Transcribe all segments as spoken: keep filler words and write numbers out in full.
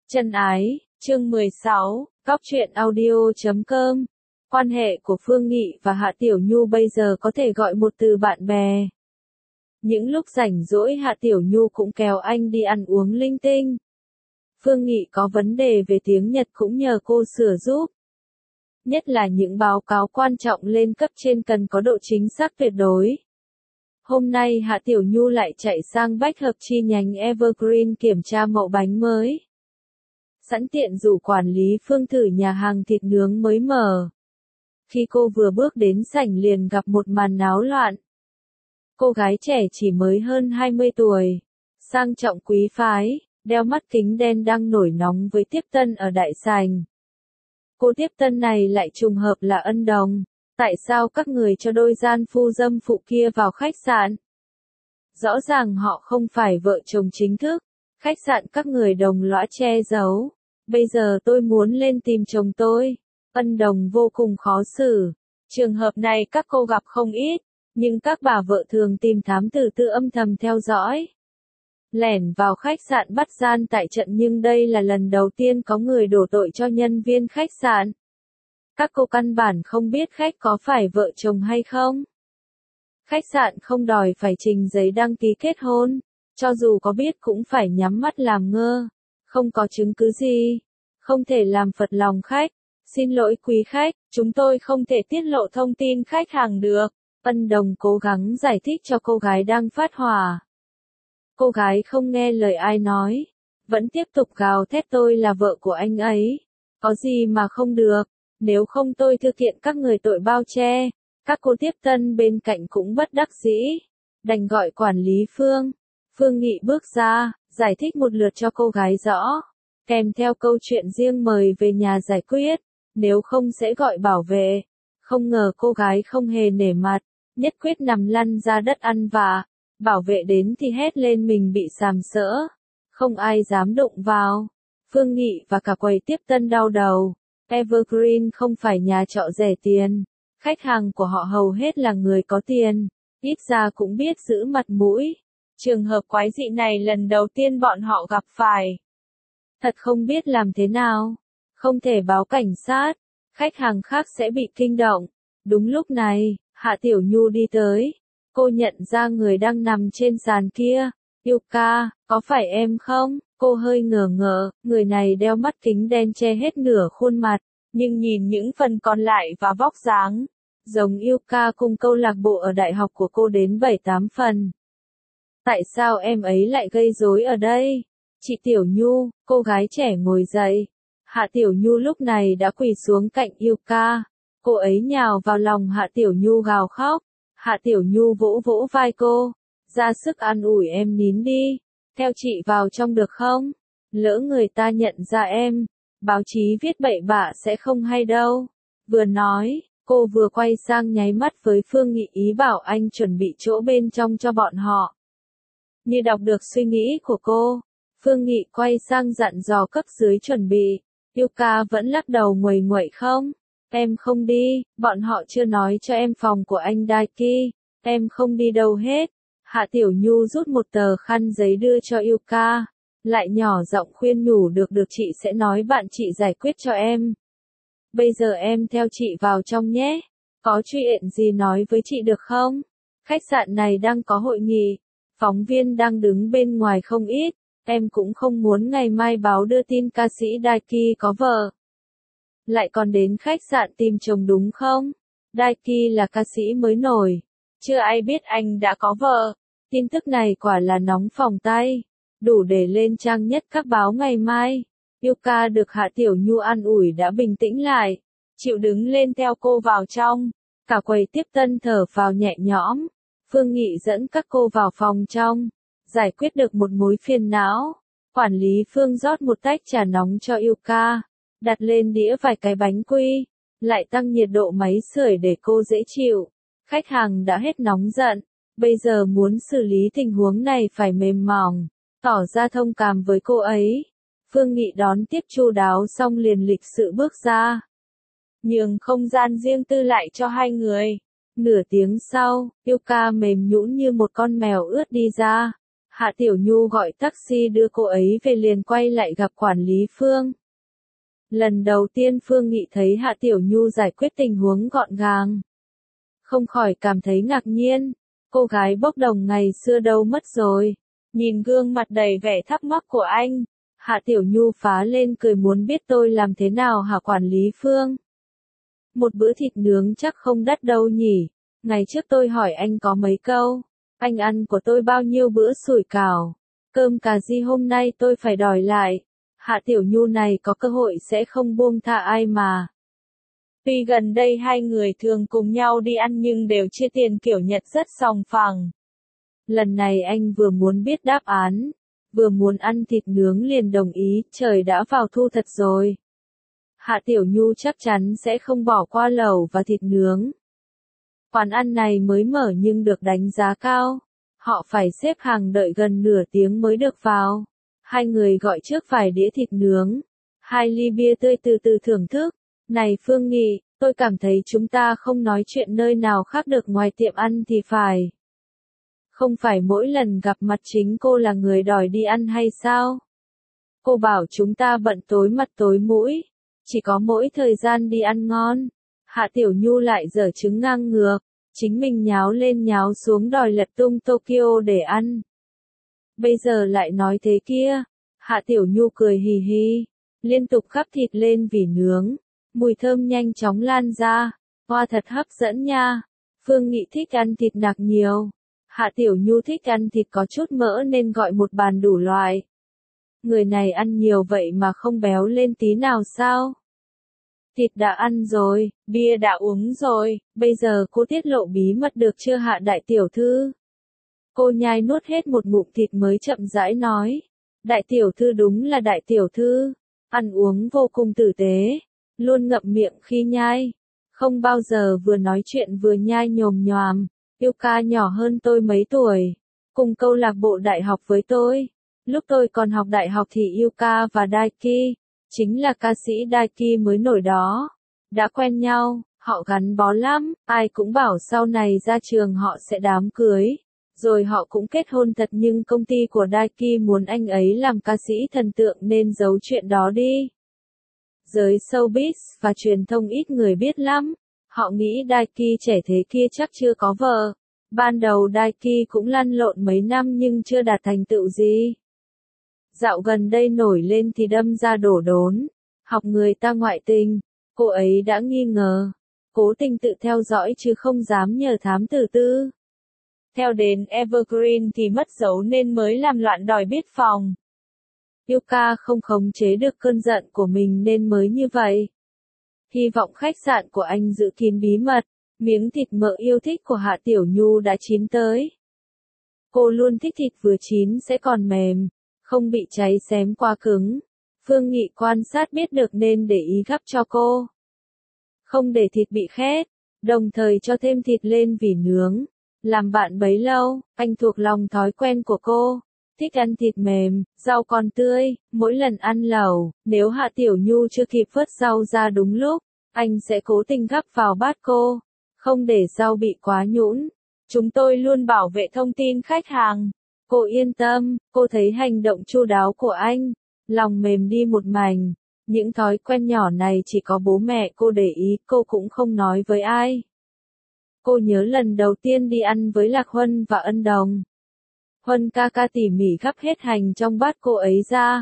Chân ái, chương mười sáu, Cóc truyện audio chấm com. Quan hệ của Phương Nghị và Hạ Tiểu Nhu bây giờ có thể gọi một từ bạn bè. Những lúc rảnh rỗi Hạ Tiểu Nhu cũng kéo anh đi ăn uống linh tinh. Phương Nghị có vấn đề về tiếng Nhật cũng nhờ cô sửa giúp. Nhất là những báo cáo quan trọng lên cấp trên cần có độ chính xác tuyệt đối. Hôm nay Hạ Tiểu Nhu lại chạy sang Bách Hợp chi nhánh Evergreen kiểm tra mẫu bánh mới. Sẵn tiện rủ quản lý Phương thử nhà hàng thịt nướng mới mở. Khi cô vừa bước đến sảnh liền gặp một màn náo loạn. Cô gái trẻ chỉ mới hơn hai mươi tuổi, sang trọng quý phái, đeo mắt kính đen đang nổi nóng với tiếp tân ở đại sảnh. Cô tiếp tân này lại trùng hợp là Ân Đồng. Tại sao các người cho đôi gian phu dâm phụ kia vào khách sạn? Rõ ràng họ không phải vợ chồng chính thức. Khách sạn các người đồng lõa che giấu. Bây giờ tôi muốn lên tìm chồng tôi. Ân Đồng vô cùng khó xử. Trường hợp này các cô gặp không ít, nhưng các bà vợ thường tìm thám tử tự âm thầm theo dõi. Lẻn vào khách sạn bắt gian tại trận, nhưng đây là lần đầu tiên có người đổ tội cho nhân viên khách sạn. Các cô căn bản không biết khách có phải vợ chồng hay không. Khách sạn không đòi phải trình giấy đăng ký kết hôn, cho dù có biết cũng phải nhắm mắt làm ngơ. Không có chứng cứ gì, không thể làm phật lòng khách. Xin lỗi quý khách, chúng tôi không thể tiết lộ thông tin khách hàng được. Ân Đồng cố gắng giải thích cho cô gái đang phát hỏa. Cô gái không nghe lời ai nói, vẫn tiếp tục gào thét tôi là vợ của anh ấy. Có gì mà không được, nếu không tôi thực hiện các người tội bao che. Các cô tiếp tân bên cạnh cũng bất đắc dĩ, đành gọi quản lý Phương. Phương Nghị bước ra, giải thích một lượt cho cô gái rõ, kèm theo câu chuyện riêng mời về nhà giải quyết, nếu không sẽ gọi bảo vệ. Không ngờ cô gái không hề nể mặt, nhất quyết nằm lăn ra đất ăn vạ. Bảo vệ đến thì hét lên mình bị sàm sỡ, không ai dám đụng vào. Phương Nghị và cả quầy tiếp tân đau đầu. Evergreen không phải nhà trọ rẻ tiền, khách hàng của họ hầu hết là người có tiền, ít ra cũng biết giữ mặt mũi. Trường hợp quái dị này lần đầu tiên bọn họ gặp phải. Thật không biết làm thế nào, không thể báo cảnh sát, khách hàng khác sẽ bị kinh động. Đúng lúc này, Hạ Tiểu Nhu đi tới. Cô nhận ra người đang nằm trên sàn kia. Yuka, có phải em không? Cô hơi ngờ ngợ, người này đeo mắt kính đen che hết nửa khuôn mặt, nhưng nhìn những phần còn lại và vóc dáng, giống Yuka cùng câu lạc bộ ở đại học của cô đến bảy tám phần. Tại sao em ấy lại gây rối ở đây? Chị Tiểu Nhu, cô gái trẻ ngồi dậy. Hạ Tiểu Nhu lúc này đã quỳ xuống cạnh Yuka. Cô ấy nhào vào lòng Hạ Tiểu Nhu gào khóc. Hạ Tiểu Nhu vỗ vỗ vai cô, ra sức an ủi em nín đi, theo chị vào trong được không? Lỡ người ta nhận ra em, báo chí viết bậy bạ sẽ không hay đâu. Vừa nói, cô vừa quay sang nháy mắt với Phương Nghị ý bảo anh chuẩn bị chỗ bên trong cho bọn họ. Như đọc được suy nghĩ của cô, Phương Nghị quay sang dặn dò cấp dưới chuẩn bị. Yuka vẫn lắc đầu nguầy nguậy không? Em không đi, bọn họ chưa nói cho em phòng của anh Daiki, em không đi đâu hết. Hạ Tiểu Nhu rút một tờ khăn giấy đưa cho Yuka, lại nhỏ giọng khuyên nhủ được được chị sẽ nói bạn chị giải quyết cho em. Bây giờ em theo chị vào trong nhé, có chuyện gì nói với chị được không? Khách sạn này đang có hội nghị, phóng viên đang đứng bên ngoài không ít, em cũng không muốn ngày mai báo đưa tin ca sĩ Daiki có vợ. Lại còn đến khách sạn tìm chồng đúng không? Daiki là ca sĩ mới nổi, chưa ai biết anh đã có vợ. Tin tức này quả là nóng phòng tay, đủ để lên trang nhất các báo ngày mai. Yuka được Hạ Tiểu Nhu an ủi đã bình tĩnh lại, chịu đứng lên theo cô vào trong. Cả quầy tiếp tân thở phào nhẹ nhõm. Phương Nghị dẫn các cô vào phòng trong, giải quyết được một mối phiền não. Quản lý Phương rót một tách trà nóng cho Yuka, đặt lên đĩa vài cái bánh quy, lại tăng nhiệt độ máy sưởi để cô dễ chịu. Khách hàng đã hết nóng giận, bây giờ muốn xử lý tình huống này phải mềm mỏng, tỏ ra thông cảm với cô ấy. Phương Nghị đón tiếp chu đáo xong liền lịch sự bước ra, nhường không gian riêng tư lại cho hai người. Nửa tiếng sau, Yuka mềm nhũn như một con mèo ướt đi ra. Hạ Tiểu Nhu gọi taxi đưa cô ấy về liền quay lại gặp quản lý Phương. Lần đầu tiên Phương Nghị thấy Hạ Tiểu Nhu giải quyết tình huống gọn gàng. Không khỏi cảm thấy ngạc nhiên, cô gái bốc đồng ngày xưa đâu mất rồi. Nhìn gương mặt đầy vẻ thắc mắc của anh, Hạ Tiểu Nhu phá lên cười muốn biết tôi làm thế nào hả quản lý Phương. Một bữa thịt nướng chắc không đắt đâu nhỉ, ngày trước tôi hỏi anh có mấy câu, anh ăn của tôi bao nhiêu bữa sủi cảo, cơm cà ri hôm nay tôi phải đòi lại. Hạ Tiểu Nhu này có cơ hội sẽ không buông tha ai mà. Tuy gần đây hai người thường cùng nhau đi ăn nhưng đều chia tiền kiểu Nhật rất sòng phẳng. Lần này anh vừa muốn biết đáp án, vừa muốn ăn thịt nướng liền đồng ý, trời đã vào thu thật rồi. Hạ Tiểu Nhu chắc chắn sẽ không bỏ qua lẩu và thịt nướng. Quán ăn này mới mở nhưng được đánh giá cao, họ phải xếp hàng đợi gần nửa tiếng mới được vào. Hai người gọi trước vài đĩa thịt nướng, hai ly bia tươi từ từ thưởng thức. Này Phương Nghị, tôi cảm thấy chúng ta không nói chuyện nơi nào khác được ngoài tiệm ăn thì phải. Không phải mỗi lần gặp mặt chính cô là người đòi đi ăn hay sao? Cô bảo chúng ta bận tối mặt tối mũi, chỉ có mỗi thời gian đi ăn ngon. Hạ Tiểu Nhu lại giở trứng ngang ngược, chính mình nháo lên nháo xuống đòi lật tung Tokyo để ăn. Bây giờ lại nói thế kia. Hạ Tiểu Nhu cười hì hì, liên tục gắp thịt lên vỉ nướng, mùi thơm nhanh chóng lan ra, hoa thật hấp dẫn nha. Phương Nghị thích ăn thịt nạc nhiều, Hạ Tiểu Nhu thích ăn thịt có chút mỡ nên gọi một bàn đủ loại. Người này ăn nhiều vậy mà không béo lên tí nào sao? Thịt đã ăn rồi, bia đã uống rồi, bây giờ cô tiết lộ bí mật được chưa Hạ đại tiểu thư? Cô nhai nuốt hết một ngụm thịt mới chậm rãi nói. Đại tiểu thư đúng là đại tiểu thư, ăn uống vô cùng tử tế, luôn ngậm miệng khi nhai, không bao giờ vừa nói chuyện vừa nhai nhồm nhoàm. Yuka nhỏ hơn tôi mấy tuổi, cùng câu lạc bộ đại học với tôi. Lúc tôi còn học đại học thì Yuka và Daiki, chính là ca sĩ Daiki mới nổi đó, đã quen nhau, họ gắn bó lắm, ai cũng bảo sau này ra trường họ sẽ đám cưới. Rồi họ cũng kết hôn thật nhưng công ty của Daiki muốn anh ấy làm ca sĩ thần tượng nên giấu chuyện đó đi. Giới showbiz và truyền thông ít người biết lắm. Họ nghĩ Daiki trẻ thế kia chắc chưa có vợ. Ban đầu Daiki cũng lăn lộn mấy năm nhưng chưa đạt thành tựu gì. Dạo gần đây nổi lên thì đâm ra đổ đốn. Học người ta ngoại tình. Cô ấy đã nghi ngờ. Cố tình tự theo dõi chứ không dám nhờ thám tử tư. Theo đến Evergreen thì mất dấu nên mới làm loạn đòi biết phòng. Yuka không khống chế được cơn giận của mình nên mới như vậy. Hy vọng khách sạn của anh giữ kín bí mật, miếng thịt mỡ yêu thích của Hạ Tiểu Nhu đã chín tới. Cô luôn thích thịt vừa chín sẽ còn mềm, không bị cháy xém quá cứng. Phương Nghị quan sát biết được nên để ý gắp cho cô. Không để thịt bị khét, đồng thời cho thêm thịt lên vỉ nướng. Làm bạn bấy lâu, anh thuộc lòng thói quen của cô. Thích ăn thịt mềm, rau còn tươi, mỗi lần ăn lẩu, nếu Hạ Tiểu Nhu chưa kịp vớt rau ra đúng lúc, anh sẽ cố tình gắp vào bát cô, không để rau bị quá nhũn. Chúng tôi luôn bảo vệ thông tin khách hàng. Cô yên tâm, cô thấy hành động chu đáo của anh, lòng mềm đi một mảnh. Những thói quen nhỏ này chỉ có bố mẹ cô để ý, cô cũng không nói với ai. Cô nhớ lần đầu tiên đi ăn với Lạc Huân và Ân Đồng. Huân ca ca tỉ mỉ gắp hết hành trong bát cô ấy ra.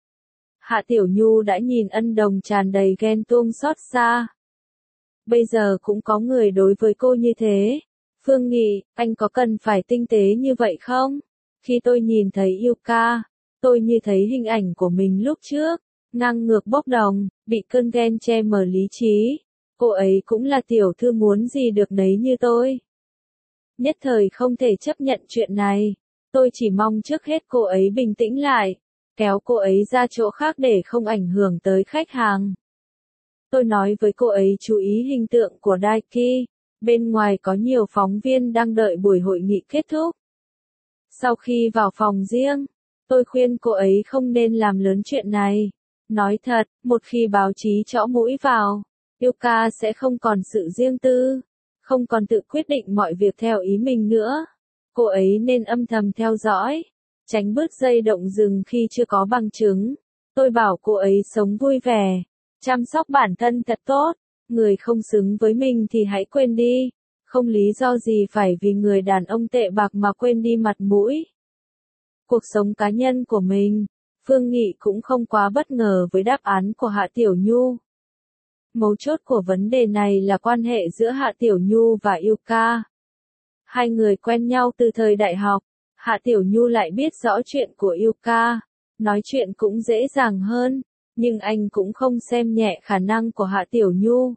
Hạ Tiểu Nhu đã nhìn Ân Đồng tràn đầy ghen tuông xót xa. Bây giờ cũng có người đối với cô như thế. Phương Nghị, anh có cần phải tinh tế như vậy không? Khi tôi nhìn thấy Yuka, tôi như thấy hình ảnh của mình lúc trước, ngang ngược bốc đồng, bị cơn ghen che mờ lý trí. Cô ấy cũng là tiểu thư muốn gì được nấy như tôi. Nhất thời không thể chấp nhận chuyện này. Tôi chỉ mong trước hết cô ấy bình tĩnh lại, kéo cô ấy ra chỗ khác để không ảnh hưởng tới khách hàng. Tôi nói với cô ấy chú ý hình tượng của Daiki, bên ngoài có nhiều phóng viên đang đợi buổi hội nghị kết thúc. Sau khi vào phòng riêng, tôi khuyên cô ấy không nên làm lớn chuyện này. Nói thật, một khi báo chí chõ mũi vào, Yuka sẽ không còn sự riêng tư, không còn tự quyết định mọi việc theo ý mình nữa. Cô ấy nên âm thầm theo dõi, Tránh bứt dây động rừng khi chưa có bằng chứng. Tôi bảo cô ấy sống vui vẻ, chăm sóc bản thân thật tốt, người không xứng với mình thì hãy quên đi, không lý do gì phải vì người đàn ông tệ bạc mà quên đi mặt mũi. Cuộc sống cá nhân của mình, Phương Nghị cũng không quá bất ngờ với đáp án của Hạ Tiểu Nhu. Mấu chốt của vấn đề này là quan hệ giữa Hạ Tiểu Nhu và Yuka. Hai người quen nhau từ thời đại học, Hạ Tiểu Nhu lại biết rõ chuyện của Yuka, nói chuyện cũng dễ dàng hơn, nhưng anh cũng không xem nhẹ khả năng của Hạ Tiểu Nhu.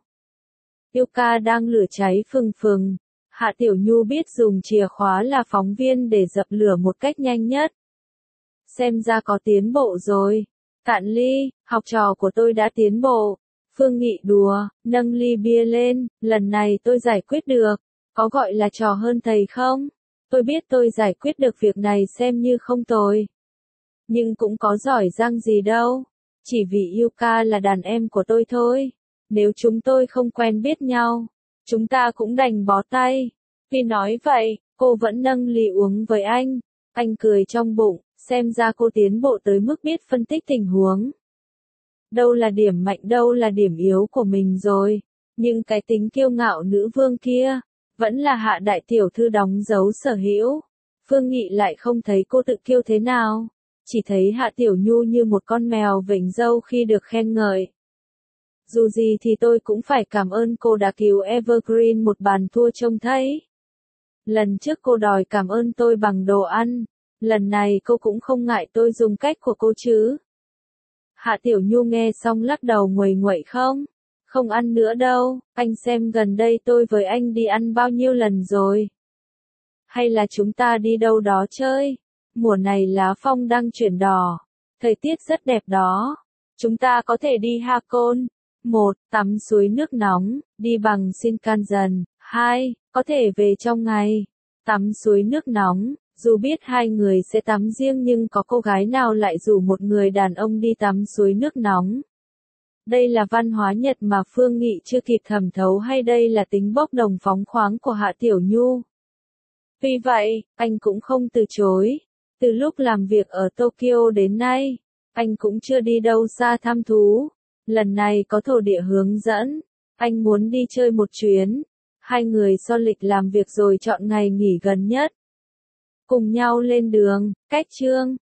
Yuka đang lửa cháy phừng phừng, Hạ Tiểu Nhu biết dùng chìa khóa là phóng viên để dập lửa một cách nhanh nhất. Xem ra có tiến bộ rồi. Cạn ly, học trò của tôi đã tiến bộ. Phương Nghị đùa, nâng ly bia lên, lần này tôi giải quyết được. Có gọi là trò hơn thầy không? Tôi biết tôi giải quyết được việc này xem như không tồi. Nhưng cũng có giỏi giang gì đâu. Chỉ vì Yuka là đàn em của tôi thôi. Nếu chúng tôi không quen biết nhau, chúng ta cũng đành bó tay. Vì nói vậy, cô vẫn nâng ly uống với anh. Anh cười trong bụng, xem ra cô tiến bộ tới mức biết phân tích tình huống. Đâu là điểm mạnh đâu là điểm yếu của mình rồi. Nhưng cái tính kiêu ngạo nữ vương kia, vẫn là Hạ đại tiểu thư đóng dấu sở hữu. Phương Nghị lại không thấy cô tự kiêu thế nào. Chỉ thấy Hạ Tiểu Nhu như một con mèo vểnh râu khi được khen ngợi. Dù gì thì tôi cũng phải cảm ơn cô đã cứu Evergreen một bàn thua trông thấy. Lần trước cô đòi cảm ơn tôi bằng đồ ăn. Lần này cô cũng không ngại tôi dùng cách của cô chứ. Hạ Tiểu Nhu nghe xong lắc đầu nguầy nguậy không? Không ăn nữa đâu, anh xem gần đây tôi với anh đi ăn bao nhiêu lần rồi. Hay là chúng ta đi đâu đó chơi? Mùa này lá phong đang chuyển đỏ. Thời tiết rất đẹp đó. Chúng ta có thể đi Hakone. một. Tắm suối nước nóng, đi bằng Shinkansen. hai. Có thể về trong ngày. Tắm suối nước nóng. Dù biết hai người sẽ tắm riêng nhưng có cô gái nào lại rủ một người đàn ông đi tắm suối nước nóng. Đây là văn hóa Nhật mà Phương Nghị chưa kịp thẩm thấu hay đây là tính bốc đồng phóng khoáng của Hạ Tiểu Nhu. Vì vậy, anh cũng không từ chối. Từ lúc làm việc ở Tokyo đến nay, anh cũng chưa đi đâu xa thăm thú. Lần này có thổ địa hướng dẫn, anh muốn đi chơi một chuyến. Hai người so lịch làm việc rồi chọn ngày nghỉ gần nhất. Cùng nhau lên đường, cách chương.